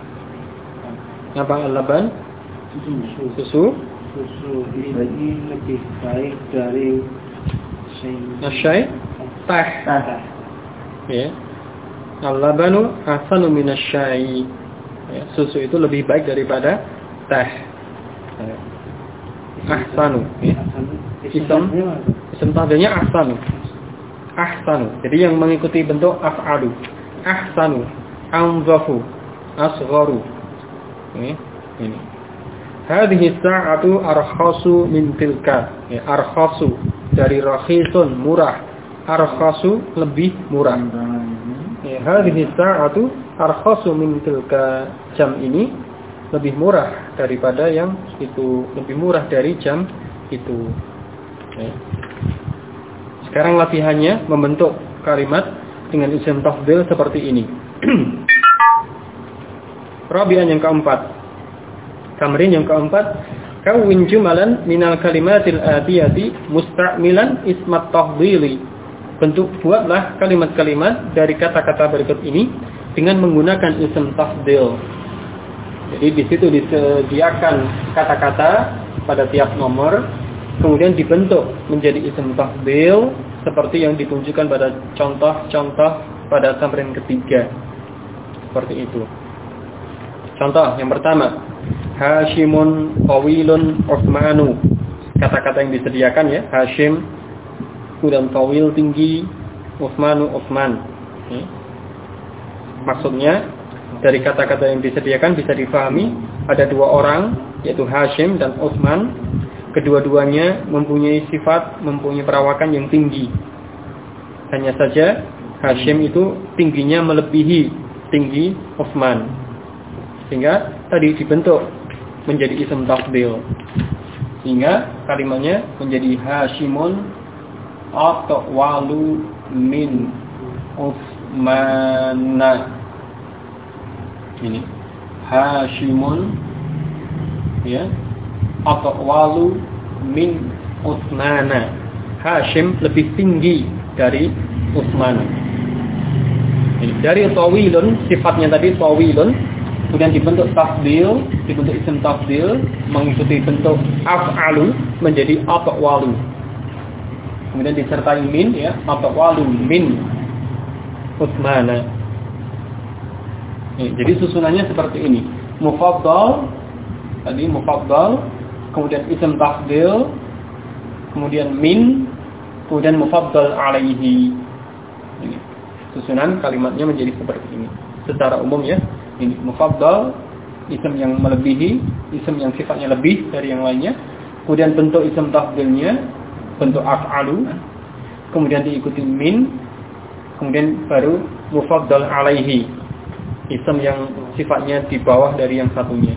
Apa al-laban? Susu ini lebih baik dari syai. Teh. Ya. Al-labanu ahsanu minasyayi. Ya, susu itu lebih baik daripada teh. Ya. Ahsanu. Ya. Isim tafdilnya ahsanu. Ahsanu. Jadi yang mengikuti bentuk af'alu. Ahsanu, anzafu, asgharu. Ini. Hadhihi sa'atu arkhasu min tilka. Ya, arkhasu dari rakhisun, murah. Arkhasu lebih murah. Ya, hadhihi sa'atu arkhasu min tilka. Jam ini lebih murah daripada yang itu, lebih murah dari jam itu. Ya. Sekarang latihannya membentuk kalimat dengan isim tafdil seperti ini. Rabi'an yang keempat. Tamrin yang keempat. Kawin jumalan minal kalimatil atiyati musta'milan ismat tafdili. Buatlah kalimat-kalimat dari kata-kata berikut ini dengan menggunakan isim tafdil. Jadi di situ disediakan kata-kata pada tiap nomor, kemudian dibentuk menjadi isim tafdil seperti yang ditunjukkan pada contoh-contoh pada tamrin ketiga. Seperti itu. Contoh yang pertama, Hashimun tawilun Utsmanu. Kata-kata yang disediakan ya, Hashim kemudian tawil tinggi, Utsmanu Utsman. Maksudnya dari kata-kata yang disediakan bisa difahami ada dua orang yaitu Hashim dan Utsman. Kedua-duanya mempunyai sifat, mempunyai perawakan yang tinggi. Hanya saja Hashim itu tingginya melebihi tinggi Utsman. Sehingga tadi dibentuk menjadi isim tafdil. Sehingga kalimatnya menjadi Hashimun atwalu min Utsmana. Ini Hashimun ya atwalu min Utsmana. Hashim lebih tinggi dari Utsman. Dari tawilun, sifatnya tadi tawilun, kemudian dibentuk tafdil, dibentuk isim tafdil mengikuti bentuk af'alu menjadi atwalu. Kemudian disertai min ya, atwalu min Utsmana. Jadi susunannya seperti ini. Mufaddal, tadi mufaddal, kemudian isim tafdil, kemudian min, kemudian mufaddal alaihi. Ini. Susunan kalimatnya menjadi seperti ini. Secara umum ya, ini mufaddal, isim yang melebihi, isim yang sifatnya lebih dari yang lainnya. Kemudian bentuk isim tafdilnya bentuk af'alu, kemudian diikuti min, kemudian baru mufaddal alaihi, isim yang sifatnya di bawah dari yang satunya.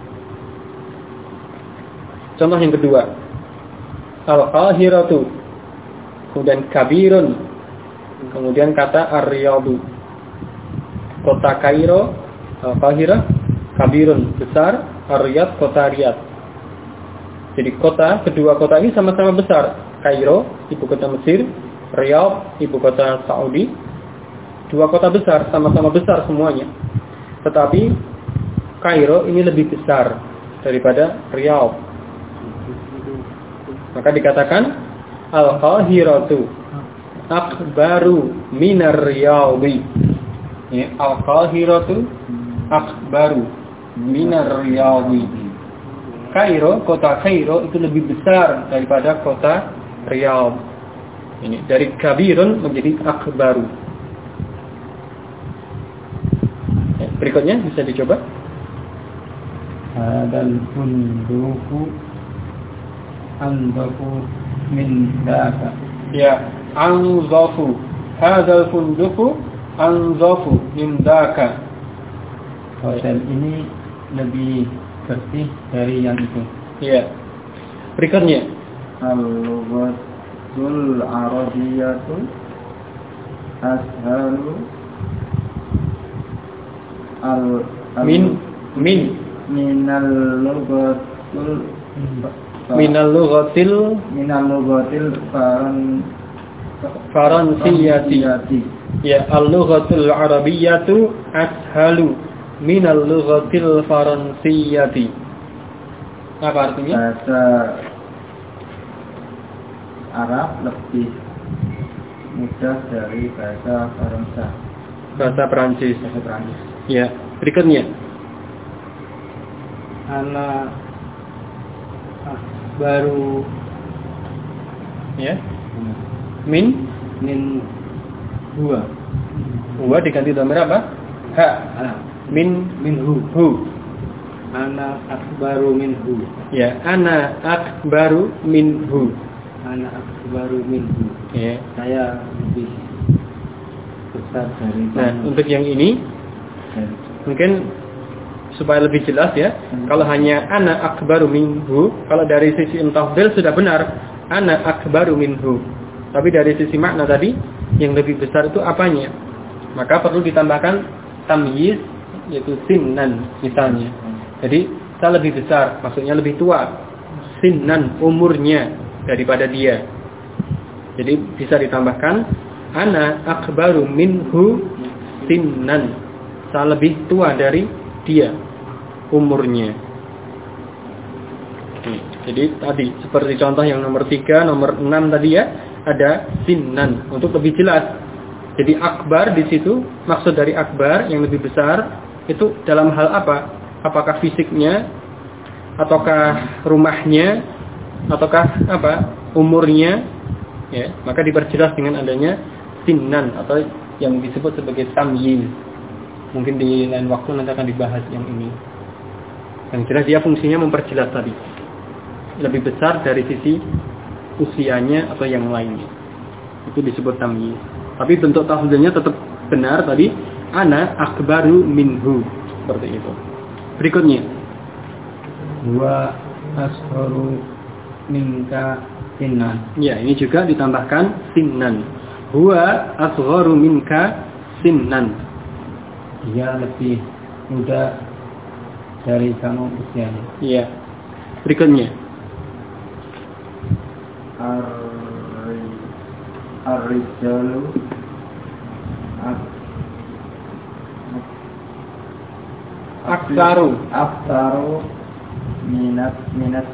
Contoh yang kedua, al-qahiratu, kemudian kabirun, kemudian kata ar-riyadu. Kota Kairo, al-Qahirah, kabirun besar, Ar-Riyadh, kota Riyadh. Jadi kedua kota ini sama-sama besar. Kairo, ibu kota Mesir, Riyadh, ibu kota Saudi. Dua kota besar, sama-sama besar semuanya. Tetapi Kairo ini lebih besar daripada Riyadh. Maka dikatakan Al-Qahiratu akbaru minar Riyadhi. Ya, Al-Qahiratu akbaru minar Riyadhi. Kota Kairo itu lebih besar daripada kota Riyadh. Ini dari kabirun menjadi akbaru. Ya, berikutnya bisa dicoba. Hadal funduku anzafu min daka. Ya, anzafu. Hadal funduku anzafu min daka. Hotel ini lebih bersih dari yang itu. Ya. Berikutnya. Al-lughatul arabiyyatu ashalu minal lughatil faransiyati. Ya, al-lughatul arabiyyatu ashalu minal lughatil faransiyati. Apa artinya? Bahasa Arab lebih mudah dari bahasa Faransa. Bahasa Perancis. Ya, berikutnya. Ana baru ya. Min huwa diganti dhamir apa? Ha. Minhu. Ana akbaru minhu. Ya, ana akbaru minhu. Ana akbaru minhu. Ya. Saya lebih besar dari kamu. Nah, untuk yang ini mungkin supaya lebih jelas ya. Kalau hanya ana akbaru minhu, kalau dari sisi tafdhil sudah benar, ana akbaru minhu. Tapi dari sisi makna tadi, yang lebih besar itu apanya? Maka perlu ditambahkan tamyiz, yaitu sinnan misalnya. Jadi saya lebih besar, maksudnya lebih tua. Sinnan, umurnya daripada dia. Jadi bisa ditambahkan ana akbaru minhu sinnan. Saya lebih tua dari dia umurnya. Jadi tadi seperti contoh yang nomor 3, nomor 6 tadi ya, ada sinnan untuk lebih jelas. Jadi akbar di situ maksud dari akbar yang lebih besar itu dalam hal apa? Apakah fisiknya, ataukah rumahnya, ataukah apa? Umurnya? Ya, maka diperjelas dengan adanya sinnan atau yang disebut sebagai tamyiz. Mungkin di lain waktu nanti akan dibahas yang ini. Yang jelas dia fungsinya memperjelas tadi. Lebih besar dari sisi usianya atau yang lainnya. Itu disebut tamyiz. Tapi bentuk tafdhilnya tetap benar tadi, ana akbaru minhu. Seperti itu. Berikutnya. Wa asharu minka sinnan. Ya, ini juga ditambahkan sinnan. Huwa asgharu minka sinnan. Dia lebih muda dari kamu usianya. Iya. Berikutnya. Ar-rijalu aktaru minat nisa.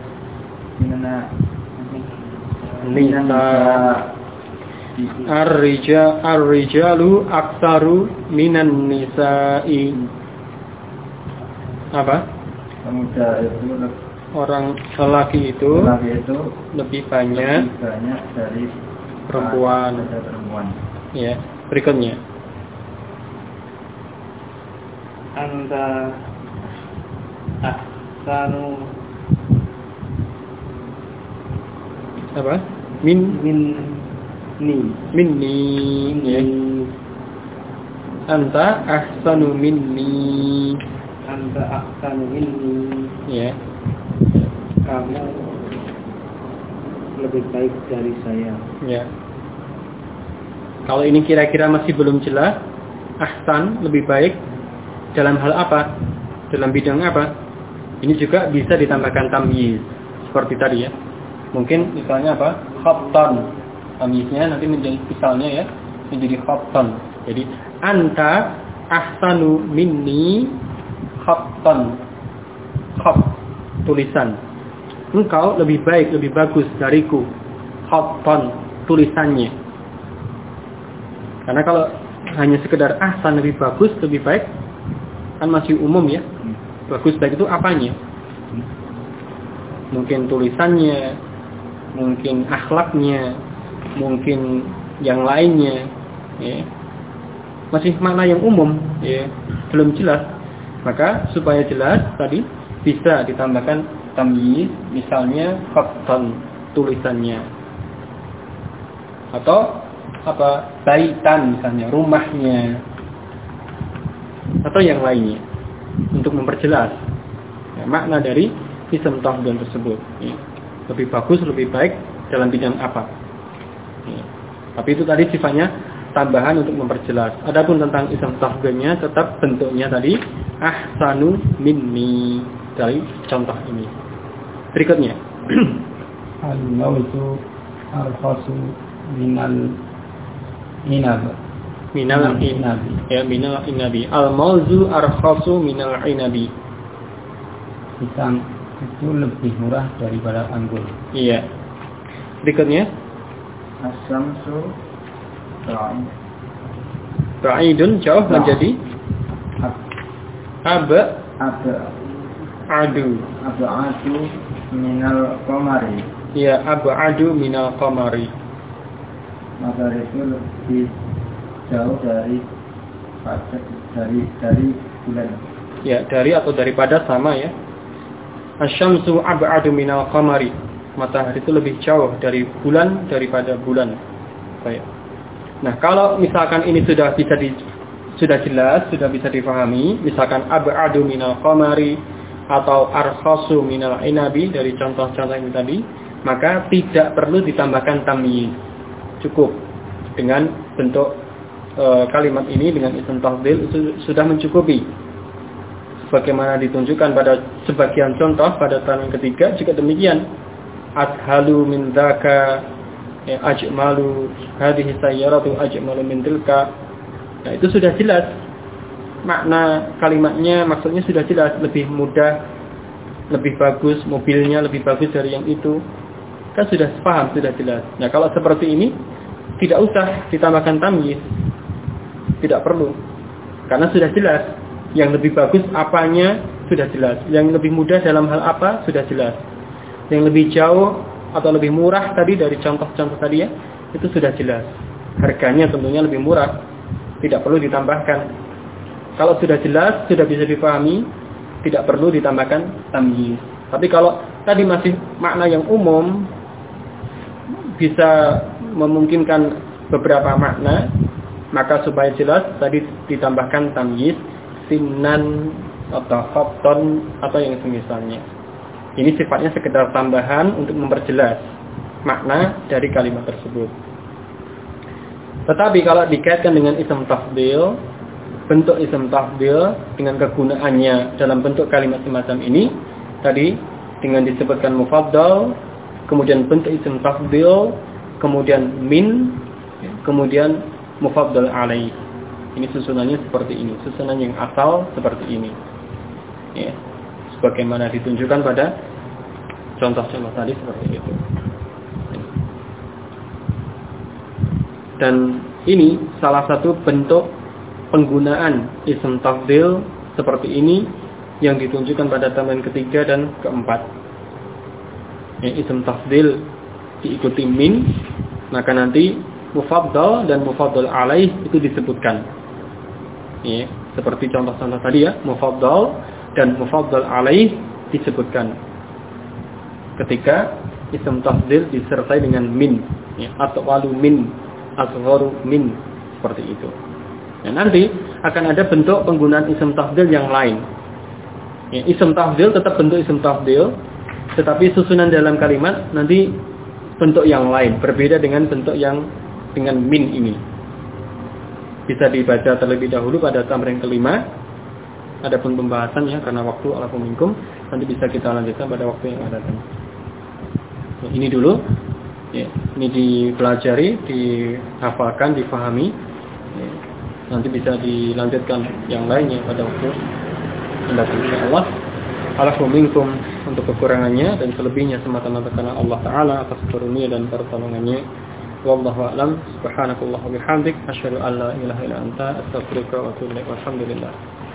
Ar-rijalu aktaru minan nisa'i. Apa? Pemuda itu orang lelaki itu lebih banyak dari perempuan. Ya, berikutnya. Anta ahsanu apa? Minni ya. Anta ahsanu minni. Ya. Kamu lebih baik dari saya. Ya. Kalau ini kira-kira masih belum jelas, ahsan lebih baik dalam hal apa? Dalam bidang apa? Ini juga bisa ditambahkan tamyiz seperti tadi ya. Mungkin misalnya apa? Khattan. Tamyiznya nanti menjadi misalnya ya, menjadi khattan. Jadi anta ahsanu minni khattan. Khat, tulisan. Engkau lebih baik, lebih bagus dariku. Khattan, tulisannya. Karena kalau hanya sekedar ahsan lebih bagus, lebih baik, kan masih umum ya. Bagus baik itu apanya? Mungkin tulisannya, mungkin akhlaknya, mungkin yang lainnya, ya. Masih makna yang umum, ya, belum jelas. Maka supaya jelas tadi bisa ditambahkan tamyiz, misalnya khattan, tulisannya, atau apa, baitan misalnya, rumahnya, atau yang lainnya, untuk memperjelas ya, makna dari isim tafdhil tersebut ya. Lebih bagus, lebih baik dalam bidang apa ya. Tapi itu tadi sifatnya tambahan untuk memperjelas. Adapun tentang isim tafdhilnya tetap bentuknya tadi ahsanu minni dari contoh ini. Berikutnya al-mautu al-khasu minal inab. Minal inabi. Ya, minal inabi. Al-mauzu arkhasu minal inabi. Pisang itu lebih murah daripada anggur. Iya. Berikutnya As-samsu ba'idun, jauh menjadi aba adu minal qamari. Iya, abadu minal qamari. Matahari itu lebih jauh dari bulan. Ya, dari atau daripada sama ya. Asy-syamsu ab'adu minal qamari. Matahari itu lebih jauh dari bulan daripada bulan. Baik. Nah, kalau misalkan ini sudah jelas, sudah bisa difahami, misalkan ab'adu minal qamari atau arkhasu minal inabi dari contoh-contoh ini tadi, maka tidak perlu ditambahkan tamyiz. Cukup dengan bentuk kalimat ini dengan isim tafdhil itu sudah mencukupi. Sebagaimana ditunjukkan pada sebagian contoh pada tangan ketiga juga demikian. Adhalu min dzaka ajmalu hadhihi sayyaratu ajmalu min tilka. Nah, itu sudah jelas. Makna kalimatnya, maksudnya sudah jelas, lebih mudah, lebih bagus, mobilnya lebih bagus dari yang itu. Kan sudah paham, sudah jelas. Nah, kalau seperti ini tidak usah ditambahkan tamyiz. Tidak perlu. Karena sudah jelas. Yang lebih bagus apanya sudah jelas. Yang lebih mudah dalam hal apa sudah jelas. Yang lebih jauh atau lebih murah tadi dari contoh-contoh tadi ya, itu sudah jelas. Harganya tentunya lebih murah. Tidak perlu ditambahkan. Kalau sudah jelas, sudah bisa dipahami, tidak perlu ditambahkan tamyiz. Tapi kalau tadi masih makna yang umum, bisa memungkinkan beberapa makna, maka supaya jelas tadi ditambahkan tamyiz, sinan atau khatton atau yang semisalnya. Ini sifatnya sekedar tambahan untuk memperjelas makna dari kalimat tersebut. Tetapi kalau dikaitkan dengan isim tafdhil, bentuk isim tafdhil dengan kegunaannya dalam bentuk kalimat semacam ini, tadi dengan disebutkan mufaddal, kemudian bentuk isim tafdhil, kemudian min, kemudian mufaddal alaih. Ini susunannya seperti ini, susunan yang asal seperti ini. Ya, sebagaimana ditunjukkan pada contoh-contoh tadi seperti itu. Dan ini salah satu bentuk penggunaan isim tafdhil seperti ini yang ditunjukkan pada tambahan ketiga dan keempat. Ya, isim tafdhil diikuti min, maka nanti mufaddal dan mufaddal alaih itu disebutkan. Ya, seperti contoh-contoh tadi ya, mufaddal dan mufaddal alaih disebutkan ketika isim tafdhil disertai dengan min, ya, atau walu min, asgharu min, seperti itu. Dan nanti akan ada bentuk penggunaan isim tafdhil yang lain. Ya, isim tafdhil tetap bentuk isim tafdhil, tetapi susunan dalam kalimat nanti bentuk yang lain, berbeda dengan bentuk yang dengan min ini. Bisa dibaca terlebih dahulu pada tamrin kelima. Adapun pembahasan ya karena waktu ala minkum nanti bisa kita lanjutkan pada waktu yang akan datang. Nah, ini dulu ya, ini dipelajari, dihafalkan, difahami ya. Nanti bisa dilanjutkan yang lainnya pada waktu mendatang insyaallah. Alafu minkum untuk kekurangannya dan selebihnya semata-mata karena Allah Ta'ala atas karunia dan pertolongannya. Wallahu a'lam. Subhanakallah wa bihamdik asyhadu an la ilaha illa anta astaghfiruka wa atubu ilaik. Walhamdulillah.